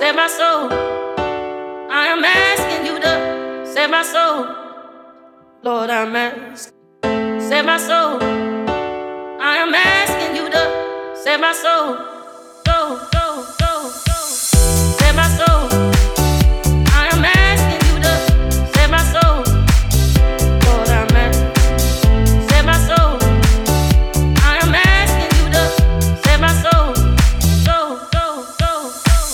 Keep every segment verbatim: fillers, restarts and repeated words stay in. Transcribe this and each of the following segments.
save my soul. I am asking you to save my soul. Lord, I'm asking, save my soul. I am asking you to save my soul. Soul, soul, soul, soul. Save my soul. I am asking you to save my soul. Lord, I'm asking, save my soul. I am asking you to save my soul. Soul, soul, soul,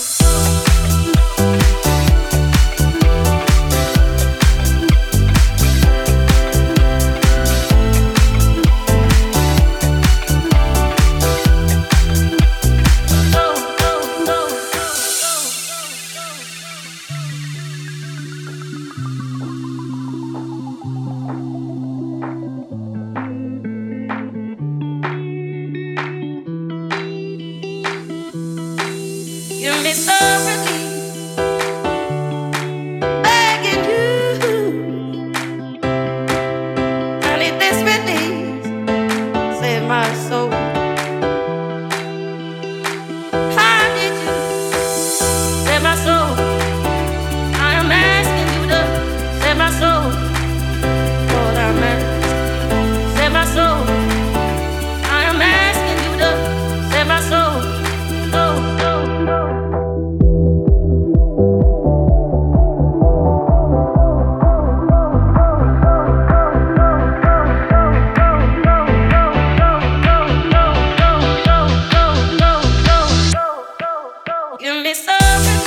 give me some relief, begging you. I need this relief, save my soul. I need you, save my soul. I am asking you to save my soul. Lord, I'm asking, save my soul. I am asking you to save my soul. Soul, soul, soul. Give me some.